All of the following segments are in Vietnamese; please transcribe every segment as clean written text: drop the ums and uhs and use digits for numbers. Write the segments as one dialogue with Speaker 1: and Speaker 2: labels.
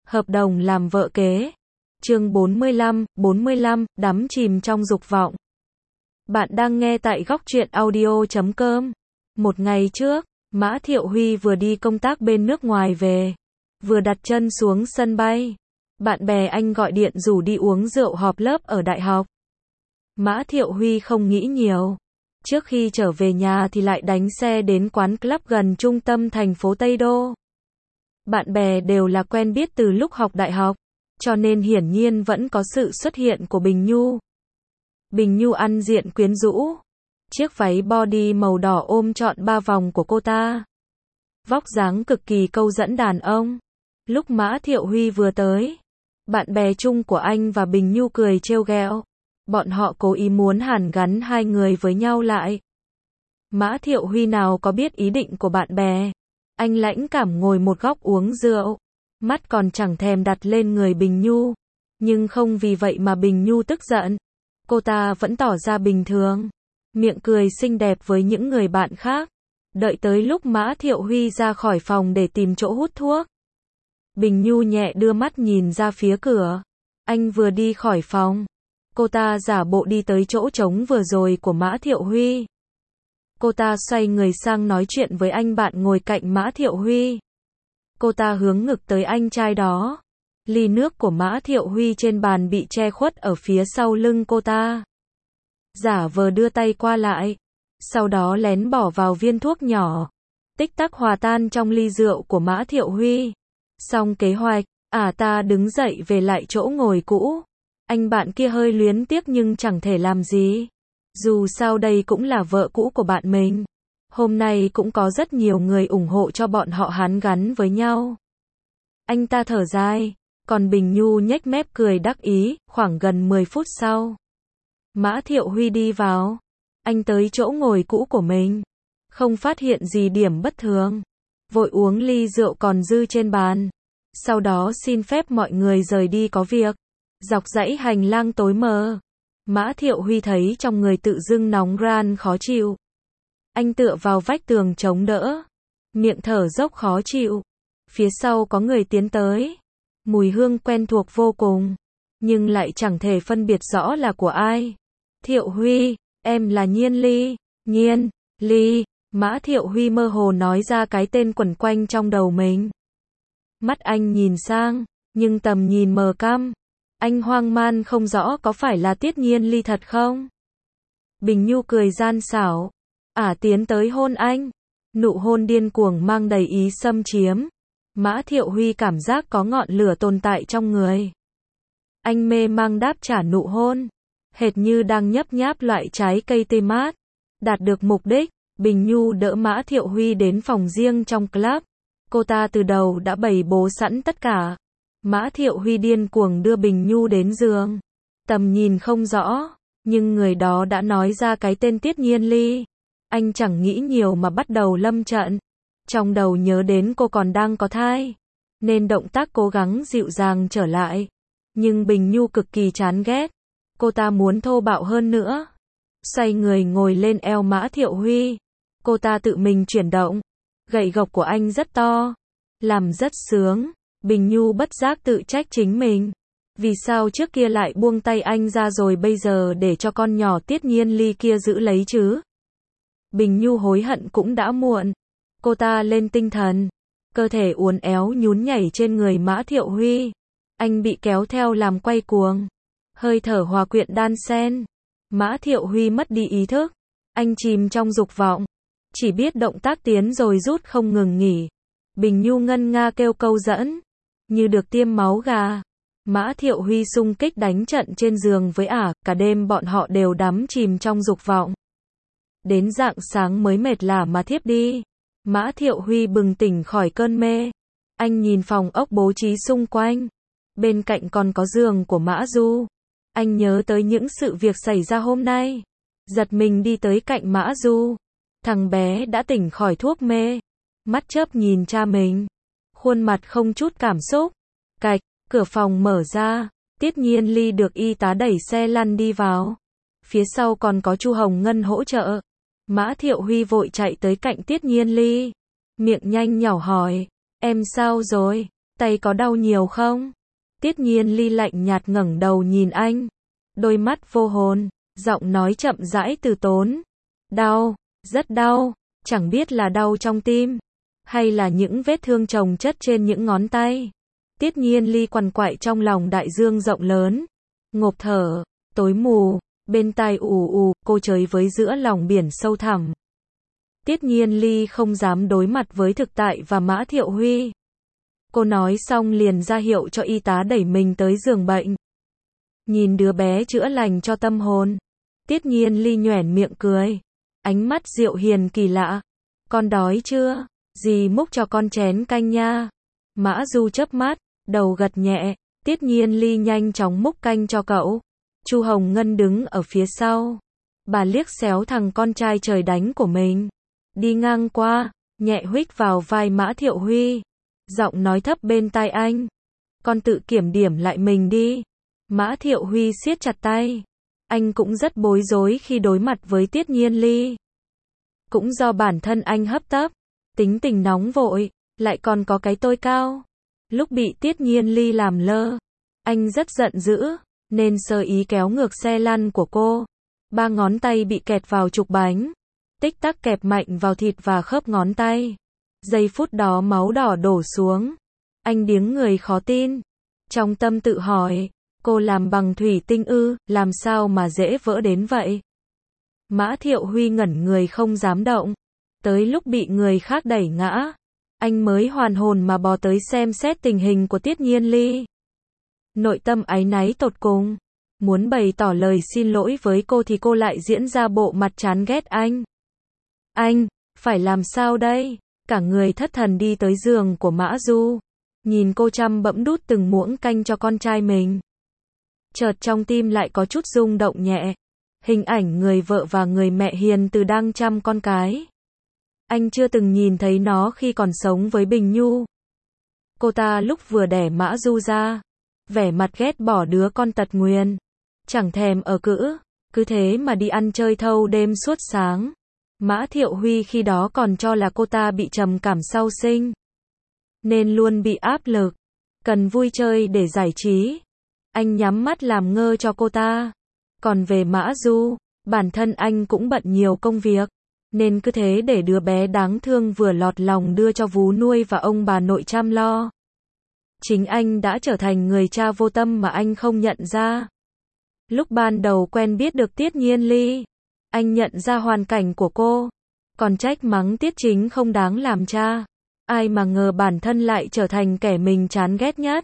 Speaker 1: Hợp đồng làm vợ kế. Chương 45, đắm chìm trong dục vọng. Bạn đang nghe tại Góc Truyện Audio.com. Một ngày trước, Mã Thiệu Huy vừa đi công tác bên nước ngoài về. Vừa đặt chân xuống sân bay. Bạn bè anh gọi điện rủ đi uống rượu họp lớp ở đại học. Mã Thiệu Huy không nghĩ nhiều. Trước khi trở về nhà thì lại đánh xe đến quán club gần trung tâm thành phố Tây Đô. Bạn bè đều là quen biết từ lúc học đại học, cho nên hiển nhiên vẫn có sự xuất hiện của Bình Nhu. Bình Nhu ăn diện quyến rũ. Chiếc váy body màu đỏ ôm trọn 3 vòng của cô ta. Vóc dáng cực kỳ câu dẫn đàn ông. Lúc Mã Thiệu Huy vừa tới, bạn bè chung của anh và Bình Nhu cười trêu ghẹo. Bọn họ cố ý muốn hàn gắn hai người với nhau lại. Mã Thiệu Huy nào có biết ý định của bạn bè. Anh lãnh cảm ngồi một góc uống rượu. Mắt còn chẳng thèm đặt lên người Bình Nhu. Nhưng không vì vậy mà Bình Nhu tức giận. Cô ta vẫn tỏ ra bình thường. Miệng cười xinh đẹp với những người bạn khác. Đợi tới lúc Mã Thiệu Huy ra khỏi phòng để tìm chỗ hút thuốc. Bình Nhu nhẹ đưa mắt nhìn ra phía cửa. Anh vừa đi khỏi phòng. Cô ta giả bộ đi tới chỗ trống vừa rồi của Mã Thiệu Huy. Cô ta xoay người sang nói chuyện với anh bạn ngồi cạnh Mã Thiệu Huy. Cô ta hướng ngực tới anh trai đó. Ly nước của Mã Thiệu Huy trên bàn bị che khuất ở phía sau lưng cô ta. Giả vờ đưa tay qua lại. Sau đó lén bỏ vào viên thuốc nhỏ. Tích tắc hòa tan trong ly rượu của Mã Thiệu Huy. Xong kế hoạch, ta đứng dậy về lại chỗ ngồi cũ. Anh bạn kia hơi luyến tiếc nhưng chẳng thể làm gì. Dù sao đây cũng là vợ cũ của bạn mình. Hôm nay cũng có rất nhiều người ủng hộ cho bọn họ hàn gắn với nhau. Anh ta thở dài, còn Bình Nhu nhếch mép cười đắc ý. Khoảng gần 10 phút sau, Mã Thiệu Huy đi vào. Anh tới chỗ ngồi cũ của mình. Không phát hiện gì điểm bất thường. Vội uống ly rượu còn dư trên bàn. Sau đó xin phép mọi người rời đi có việc. Dọc dãy hành lang tối mờ, Mã Thiệu Huy thấy trong người tự dưng nóng ran khó chịu. Anh tựa vào vách tường chống đỡ, miệng thở dốc khó chịu. Phía sau có người tiến tới. Mùi hương quen thuộc vô cùng, nhưng lại chẳng thể phân biệt rõ là của ai. Thiệu Huy, em là Nhiên Ly. Nhiên Ly. Mã Thiệu Huy mơ hồ nói ra cái tên quẩn quanh trong đầu mình. Mắt anh nhìn sang, nhưng tầm nhìn mờ căm. Anh hoang man không rõ có phải là Tiết Nhiên Ly thật không? Bình Nhu cười gian xảo. Tiến tới hôn anh. Nụ hôn điên cuồng mang đầy ý xâm chiếm. Mã Thiệu Huy cảm giác có ngọn lửa tồn tại trong người. Anh mê mang đáp trả nụ hôn. Hệt như đang nhấp nháp loại trái cây tươi mát. Đạt được mục đích, Bình Nhu đỡ Mã Thiệu Huy đến phòng riêng trong club. Cô ta từ đầu đã bày bố sẵn tất cả. Mã Thiệu Huy điên cuồng đưa Bình Nhu đến giường. Tầm nhìn không rõ, nhưng người đó đã nói ra cái tên Tiết Nhiên Ly. Anh chẳng nghĩ nhiều mà bắt đầu lâm trận. Trong đầu nhớ đến cô còn đang có thai, nên động tác cố gắng dịu dàng trở lại. Nhưng Bình Nhu cực kỳ chán ghét. Cô ta muốn thô bạo hơn nữa. Xoay người ngồi lên eo Mã Thiệu Huy. Cô ta tự mình chuyển động. Gậy gộc của anh rất to, làm rất sướng. Bình Nhu bất giác tự trách chính mình. Vì sao trước kia lại buông tay anh ra rồi bây giờ để cho con nhỏ Tiết Nhiên Ly kia giữ lấy chứ? Bình Nhu hối hận cũng đã muộn. Cô ta lên tinh thần. Cơ thể uốn éo nhún nhảy trên người Mã Thiệu Huy. Anh bị kéo theo làm quay cuồng. Hơi thở hòa quyện đan xen. Mã Thiệu Huy mất đi ý thức. Anh chìm trong dục vọng. Chỉ biết động tác tiến rồi rút không ngừng nghỉ. Bình Nhu ngân nga kêu câu dẫn. Như được tiêm máu gà. Mã Thiệu Huy xung kích đánh trận trên giường với cả đêm bọn họ đều đắm chìm trong dục vọng. Đến rạng sáng mới mệt lả mà thiếp đi. Mã Thiệu Huy bừng tỉnh khỏi cơn mê. Anh nhìn phòng ốc bố trí xung quanh. Bên cạnh còn có giường của Mã Du. Anh nhớ tới những sự việc xảy ra hôm nay. Giật mình đi tới cạnh Mã Du. Thằng bé đã tỉnh khỏi thuốc mê. Mắt chớp nhìn cha mình. Khuôn mặt không chút cảm xúc. Cạch, cửa phòng mở ra. Tiết Nhiên Ly được y tá đẩy xe lăn đi vào. Phía sau còn có Chu Hồng Ngân hỗ trợ. Mã Thiệu Huy vội chạy tới cạnh Tiết Nhiên Ly. Miệng nhanh nhỏ hỏi. Em sao rồi? tay có đau nhiều không? Tiết Nhiên Ly lạnh nhạt ngẩng đầu nhìn anh. Đôi mắt vô hồn, giọng nói chậm rãi từ tốn. Đau, rất đau, chẳng biết là đau trong tim, hay là những vết thương chồng chất trên những ngón tay. Tiết Nhiên Ly quằn quại trong lòng đại dương rộng lớn. Ngộp thở, tối mù, bên tai ù ù, cô chơi với giữa lòng biển sâu thẳm. Tiết Nhiên Ly không dám đối mặt với thực tại và Mã Thiệu Huy. Cô nói xong liền ra hiệu cho y tá đẩy mình tới giường bệnh. Nhìn đứa bé chữa lành cho tâm hồn. Tiết Nhiên Ly nhoẻn miệng cười. Ánh mắt dịu hiền kỳ lạ. Con đói chưa? Dì múc cho con chén canh nha. Mã Du chớp mắt, đầu gật nhẹ. Tiết Nhiên Ly nhanh chóng múc canh cho cậu. Chu Hồng Ngân đứng ở phía sau. Bà liếc xéo thằng con trai trời đánh của mình. Đi ngang qua, nhẹ huých vào vai Mã Thiệu Huy. Giọng nói thấp bên tai anh. Con tự kiểm điểm lại mình đi. Mã Thiệu Huy siết chặt tay. Anh cũng rất bối rối khi đối mặt với Tiết Nhiên Ly. Cũng do bản thân anh hấp tấp, tính tình nóng vội, lại còn có cái tôi cao. Lúc bị Tiết Nhiên Ly làm lơ, anh rất giận dữ, nên sơ ý kéo ngược xe lăn của cô. 3 ngón tay bị kẹt vào trục bánh. Tích tắc kẹp mạnh vào thịt và khớp ngón tay. Giây phút đó máu đỏ đổ xuống. Anh điếng người khó tin. Trong tâm tự hỏi, cô làm bằng thủy tinh ư, làm sao mà dễ vỡ đến vậy? Mã Thiệu Huy ngẩn người không dám động. Tới lúc bị người khác đẩy ngã, anh mới hoàn hồn mà bò tới xem xét tình hình của Tiết Nhiên Ly. Nội tâm áy náy tột cùng. Muốn bày tỏ lời xin lỗi với cô thì cô lại diễn ra bộ mặt chán ghét anh. Anh, phải làm sao đây? Cả người thất thần đi tới giường của Mã Du. Nhìn cô chăm bẫm đút từng muỗng canh cho con trai mình. Chợt trong tim lại có chút rung động nhẹ. Hình ảnh người vợ và người mẹ hiền từ đang chăm con cái. Anh chưa từng nhìn thấy nó khi còn sống với Bình Nhu. Cô ta lúc vừa đẻ Mã Du ra, vẻ mặt ghét bỏ đứa con tật nguyền. Chẳng thèm ở cữ, cứ thế mà đi ăn chơi thâu đêm suốt sáng. Mã Thiệu Huy khi đó còn cho là cô ta bị trầm cảm sau sinh, nên luôn bị áp lực, cần vui chơi để giải trí. Anh nhắm mắt làm ngơ cho cô ta. Còn về Mã Du, bản thân anh cũng bận nhiều công việc, nên cứ thế để đứa bé đáng thương vừa lọt lòng đưa cho vú nuôi và ông bà nội chăm lo. Chính anh đã trở thành người cha vô tâm mà anh không nhận ra. Lúc ban đầu quen biết được Tiết Nhiên Ly, anh nhận ra hoàn cảnh của cô, còn trách mắng Tiết Chính không đáng làm cha. Ai mà ngờ bản thân lại trở thành kẻ mình chán ghét nhất.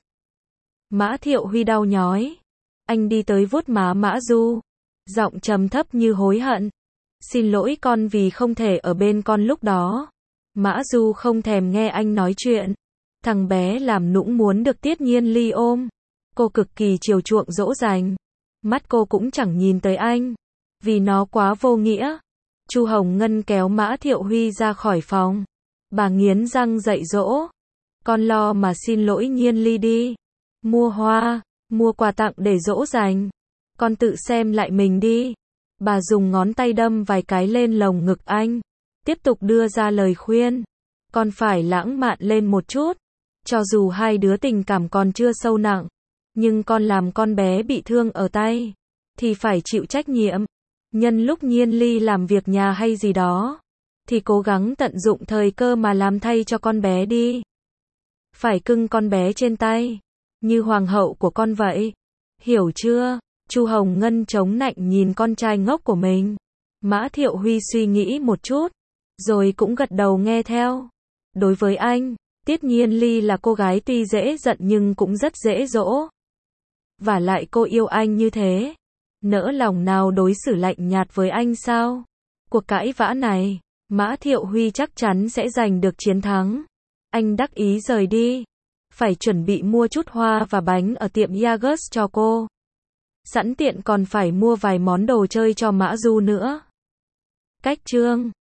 Speaker 1: Mã Thiệu Huy đau nhói. Anh đi tới vuốt má Mã Du, giọng trầm thấp như hối hận. Xin lỗi con vì không thể ở bên con lúc đó. Mã Du không thèm nghe anh nói chuyện. Thằng bé làm nũng muốn được Tiết Nhiên Ly ôm. Cô cực kỳ chiều chuộng dỗ dành. Mắt cô cũng chẳng nhìn tới anh, vì nó quá vô nghĩa. Chu Hồng Ngân kéo Mã Thiệu Huy ra khỏi phòng. Bà nghiến răng dạy dỗ. Con lo mà xin lỗi Nhiên Ly đi. Mua hoa, mua quà tặng để dỗ dành. Con tự xem lại mình đi. Bà dùng ngón tay đâm vài cái lên lồng ngực anh. Tiếp tục đưa ra lời khuyên. Con phải lãng mạn lên một chút. Cho dù hai đứa tình cảm còn chưa sâu nặng, nhưng con làm con bé bị thương ở tay, thì phải chịu trách nhiệm. Nhân lúc Nhiên Ly làm việc nhà hay gì đó, thì cố gắng tận dụng thời cơ mà làm thay cho con bé đi. Phải cưng con bé trên tay, như hoàng hậu của con vậy. Hiểu chưa? Chu Hồng Ngân chống nạnh nhìn con trai ngốc của mình. Mã Thiệu Huy suy nghĩ một chút, rồi cũng gật đầu nghe theo. Đối với anh, Tiết Nhiên Ly là cô gái tuy dễ giận nhưng cũng rất dễ dỗ. Và lại cô yêu anh như thế, nỡ lòng nào đối xử lạnh nhạt với anh sao? Cuộc cãi vã này, Mã Thiệu Huy chắc chắn sẽ giành được chiến thắng. Anh đắc ý rời đi. Phải chuẩn bị mua chút hoa và bánh ở tiệm Yagus cho cô. Sẵn tiện còn phải mua vài món đồ chơi cho Mã Du nữa. Cách chương